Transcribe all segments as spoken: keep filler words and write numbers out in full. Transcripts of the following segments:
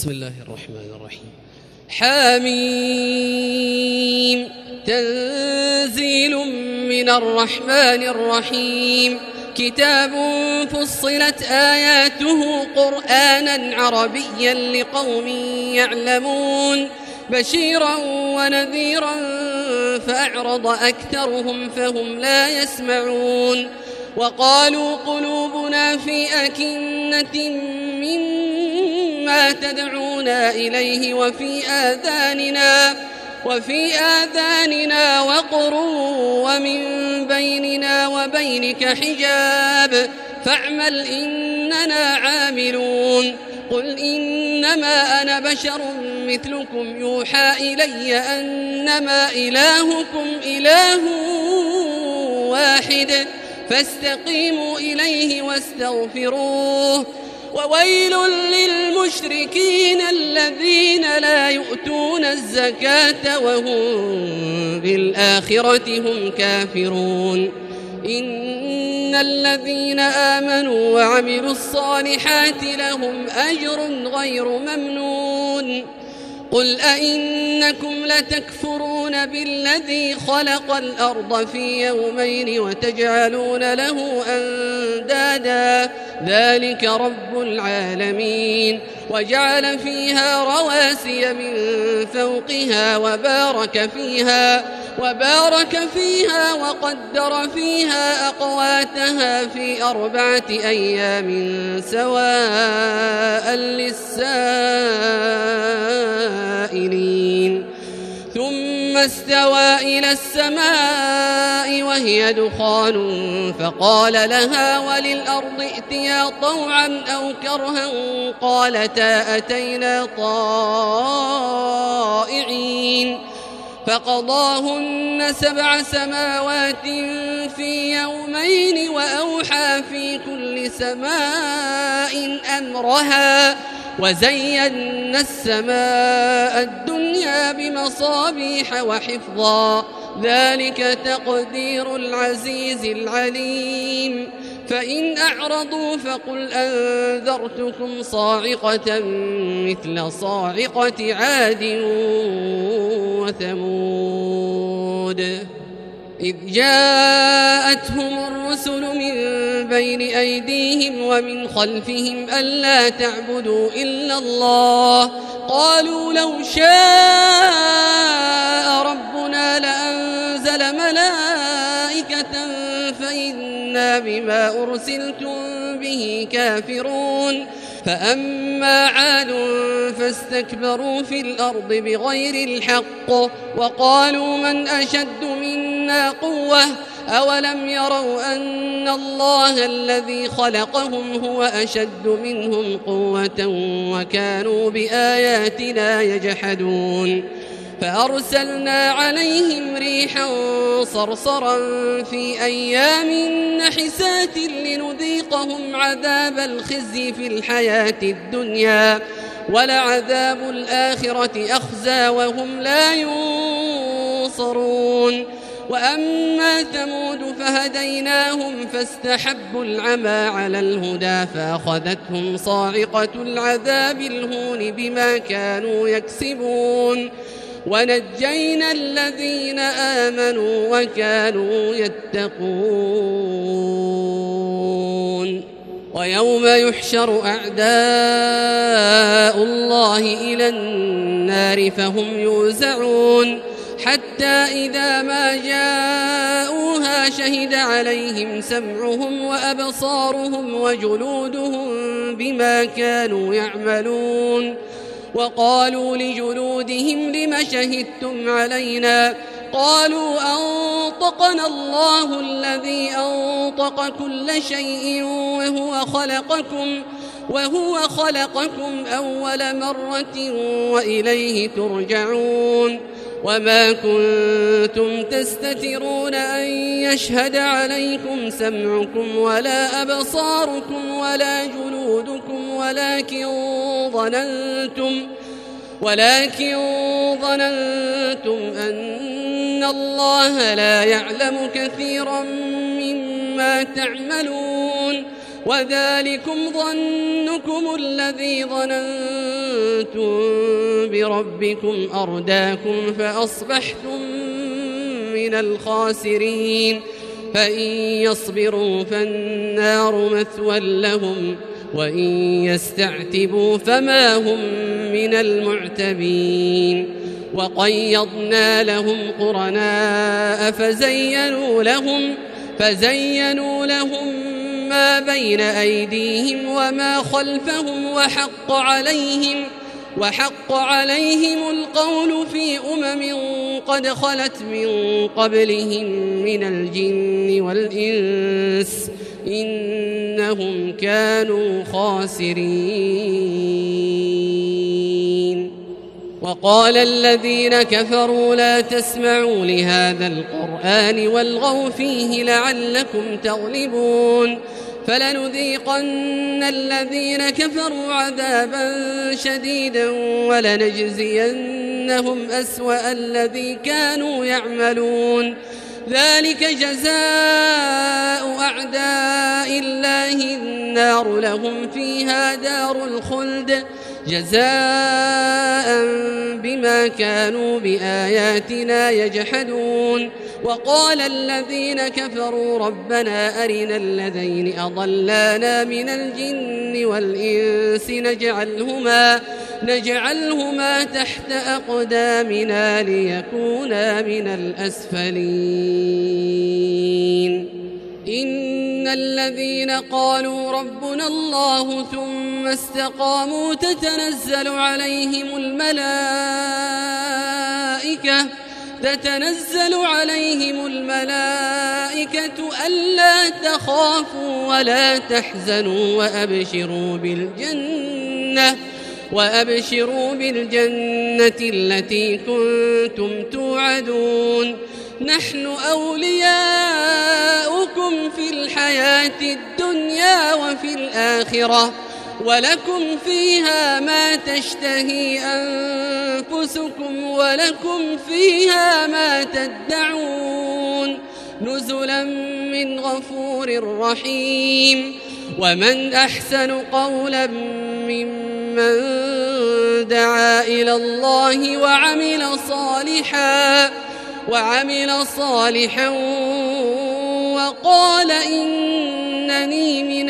بسم الله الرحمن الرحيم. حميم تنزيل من الرحمن الرحيم. كتاب فصلت آياته قرآنا عربيا لقوم يعلمون بشيرا ونذيرا فأعرض أكثرهم فهم لا يسمعون. وقالوا قلوبنا في أكنة مما تدعونا إليه وفي آذاننا وفي آذاننا وقر ومن بيننا وبينك حجاب فاعمل إننا عاملون. قل إنما أنا بشر مثلكم يوحى إلي أنما إلهكم إله واحد فاستقيموا إليه واستغفروه. وويل للمشركين الذين لا يؤتون الزكاة وهم بالآخرة هم كافرون. إن الذين آمنوا وعملوا الصالحات لهم أجر غير ممنون. قل أئنكم لتكفرون بالذي خلق الأرض في يومين وتجعلون له أندادا ذلك رب العالمين. وجعل فيها رواسي من فوقها وبارك فيها وبارك فيها وقدر فيها أقواتها في أربعة أيام سواء للسائلين. ثم استوى إلى السماء وهي دخان فقال لها وللأرض ائتيا طوعا أو كرها قالتا أتينا طائعين. فقضاهن سبع سماوات في يومين وأوحى في كل سماء أمرها وزينا السماء الدنيا بمصابيح وحفظا ذلك تقدير العزيز العليم. فإن أعرضوا فقل أنذرتكم صاعقة مثل صاعقة عاد وثمود إذ جاءتهم الرسل من بين أيديهم ومن خلفهم ألا تعبدوا إلا الله قالوا لو شاء ربنا لأنزل ملائكة فإنا بما أرسلتم به كافرون. فأما عاد فاستكبروا في الأرض بغير الحق وقالوا من أشد منا قوة أولم يروا أن الله الذي خلقهم هو أشد منهم قوة وكانوا بآياتنا يجحدون. فأرسلنا عليهم ريحا صرصرا في أيام نحسات لنذيقهم عذاب الخزي في الحياة الدنيا ولعذاب الآخرة أخزى وهم لا ينصرون. وأما ثمود فهديناهم فاستحبوا العمى على الهدى فأخذتهم صاعقة العذاب الهون بما كانوا يكسبون. ونجينا الذين آمنوا وكانوا يتقون. ويوم يحشر أعداء الله إلى النار فهم يوزعون حتى إذا ما جاءوها شهد عليهم سمعهم وأبصارهم وجلودهم بما كانوا يعملون. وقالوا لجلودهم لم شهدتم علينا قالوا أنطقنا الله الذي أنطق كل شيء وهو خلقكم وهو خلقكم أول مرة وإليه ترجعون. وما كنتم تستترون أن يشهد عليكم سمعكم ولا أبصاركم ولا جلودكم ولكن ظننتم ولكن ظننتم أن الله لا يعلم كثيرا مما تعملون. وذلكم ظنكم الذي ظننتم بربكم أرداكم فأصبحتم من الخاسرين فإن يصبروا فالنار مثوى لهم وإن يستعتبوا فما هم من المعتبين وقيضنا لهم قرناء فزينوا لهم فزينوا لهم ما بين أيديهم وما خلفهم وحق عليهم وحق عليهم القول في أمم قد خلت من قبلهم من الجن والإنس إنهم كانوا خاسرين. وقال الذين كفروا لا تسمعوا لهذا القرآن والغوا فيه لعلكم تغلبون فلنذيقن الذين كفروا عذابا شديدا ولنجزينهم أسوأ الذي كانوا يعملون ذلك جزاء أعداء الله النار لهم فيها دار الخلد جزاء بما كانوا بآياتنا يجحدون. وقال الذين كفروا ربنا أرنا الذين أضلانا من الجن والإنس نجعلهما, نجعلهما تحت أقدامنا ليكونا من الأسفلين. إن الذين قالوا ربنا الله ثم استقاموا تتنزل عليهم الملائكة تتنزل عليهم الملائكة ألا تخافوا ولا تحزنوا وأبشروا بالجنة وأبشروا بالجنة التي كنتم توعدون نحن أولياؤكم في الحياة الدنيا وفي الآخرة ولكم فيها ما تشتهي أنفسكم ولكم فيها ما تدعون نزلا من غفور رحيم. ومن أحسن قولا ممن دعا إلى الله وعمل صالحا وعمل صالحا وقال إنني من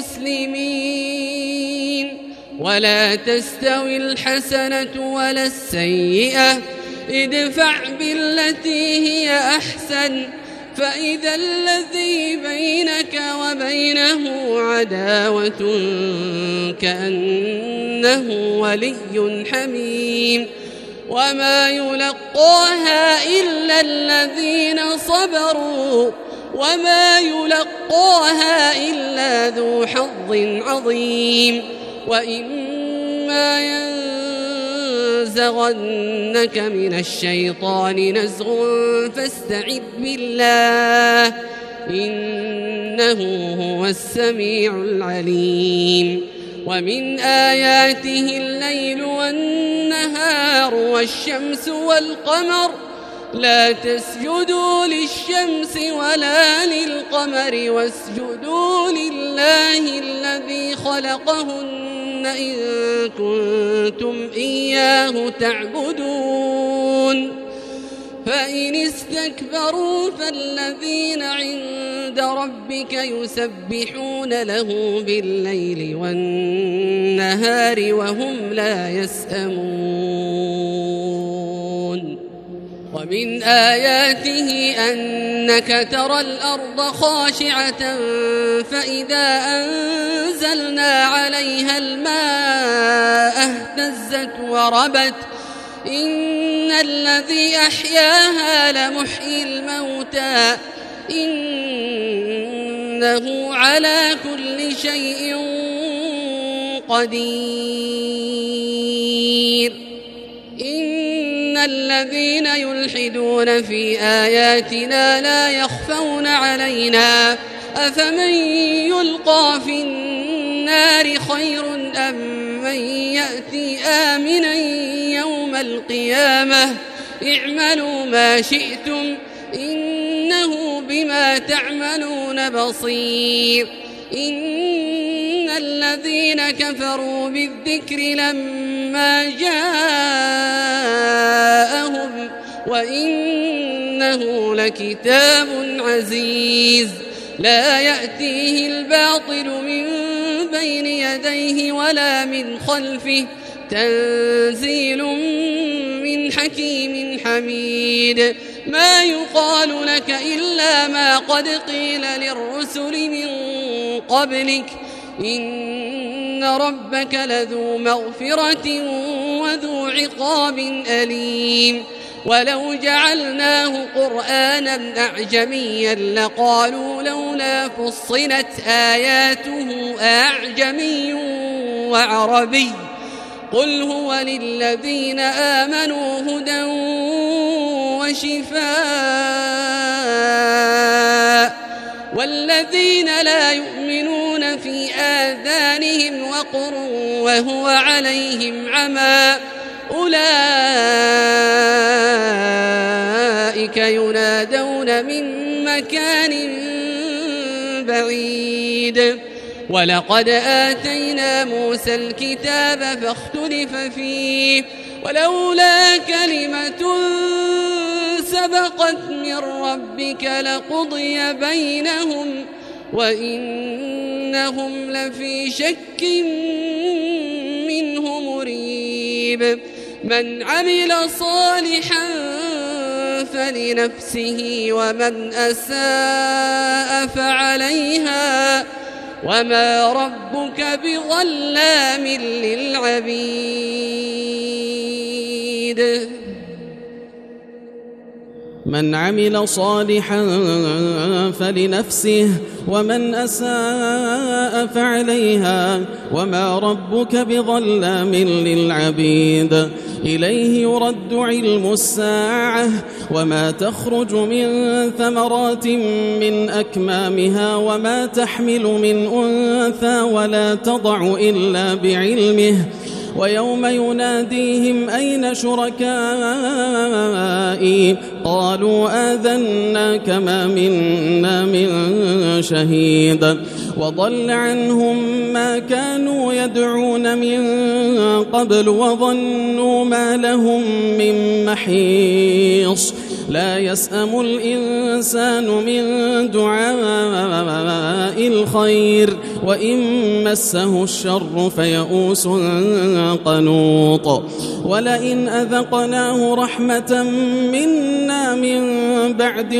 المسلمين. ولا تستوي الحسنة ولا السيئة ادفع بالتي هي أحسن فإذا الذي بينك وبينه عداوة كأنه ولي حميم وما يلقاها إلا الذين صبروا وما يلقاها إلا ذو حظ عظيم. وإما ينزغنك من الشيطان نزغ فاستعذ بالله إنه هو السميع العليم. ومن آياته الليل والنهار والشمس والقمر لا تسجدوا للشمس ولا للقمر واسجدوا لله الذي خلقهن إن كنتم إياه تعبدون. فإن استكبروا فالذين عند ربك يسبحون له بالليل والنهار وهم لا يسأمون. ومن آياته أنك ترى الأرض خاشعة فإذا أنزلنا عليها الماء اهتزت وربت إن الذي أحياها لمحيي الموتى إنه على كل شيء قدير. إن الذين يلحدون في آياتنا لا يخفون علينا أفمن يلقى في النار خير أم من يأتي آمنا يوم القيامة اعملوا ما شئتم إنه بما تعملون بصير. إن الذين كفروا بالذكر لما جاءهم وإنه لكتاب عزيز لا يأتيه الباطل من بين يديه ولا من خلفه تنزيل من حكيم حميد ما يقال لك إلا ما قد قيل للرسل من قبلك إن ربك لذو مغفرة وذو عقاب أليم ولو جعلناه قرآنا أعجميا لقالوا لولا فصلت آياته أعجمي وعربي قل هو للذين آمنوا هدى وشفاء والذين لا يؤمنون في آذانهم وقر وهو عليهم عمى أولئك ينادون من مكان بعيد ولقد آتينا موسى الكتاب فاختلف فيه ولولا كلمة سبقت من ربك لقضي بينهم وإنهم لفي شك منه مريب من عمل صالحا فلنفسه ومن أساء فعليها وما ربك بظلام للعبيد من عمل صالحا فلنفسه ومن أساء فعليها وما ربك بظلام للعبيد إليه يرد علم الساعة وما تخرج من ثمرات من أكمامها وما تحمل من أنثى ولا تضع إلا بعلمه ويوم يناديهم أين شركائي قالوا آذناك ما منا من شهيد وضل عنهم ما كانوا يدعون من قبل وظنوا ما لهم من محيص لا يسأم الإنسان من دعاء الخير وإن مسه الشر فيئوس قنوط ولئن أذقناه رحمة منا من بعد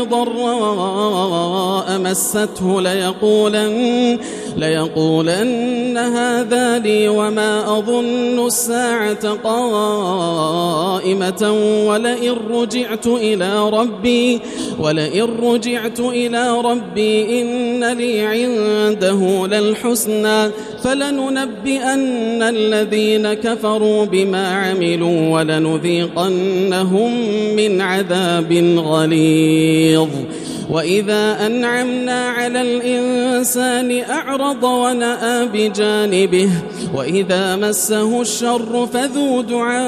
ضراء مسته ليقولن, ليقولن هذا لي وما أظن الساعة قائمة ولئن رجعت إلى ربي ولئن رجعت إلى ربي إن لي عنده للحسنى فلننبئن الذين كفروا بما عملوا ولنذيقنهم من عذاب غليظ وإذا أنعمنا على الإنسان أعرض ونأى بجانبه وإذا مسه الشر فذو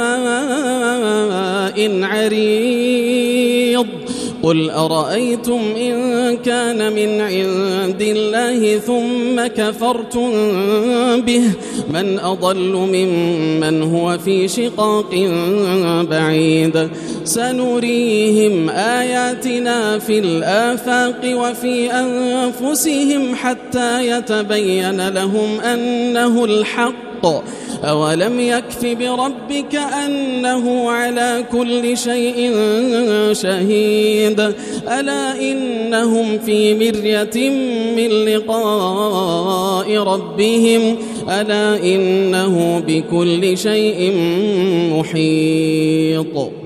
دعاء عريض قل أرأيتم إن كان من عند الله ثم كفرتم به من أضل ممن هو في شقاق بعيد سنريهم آياتنا في الآفاق وفي أنفسهم حتى يتبين لهم أنه الحق أولم يكف بربك أنه على كل شيء شهيد ألا إنهم في مرية من لقاء ربهم ألا إنه بكل شيء محيط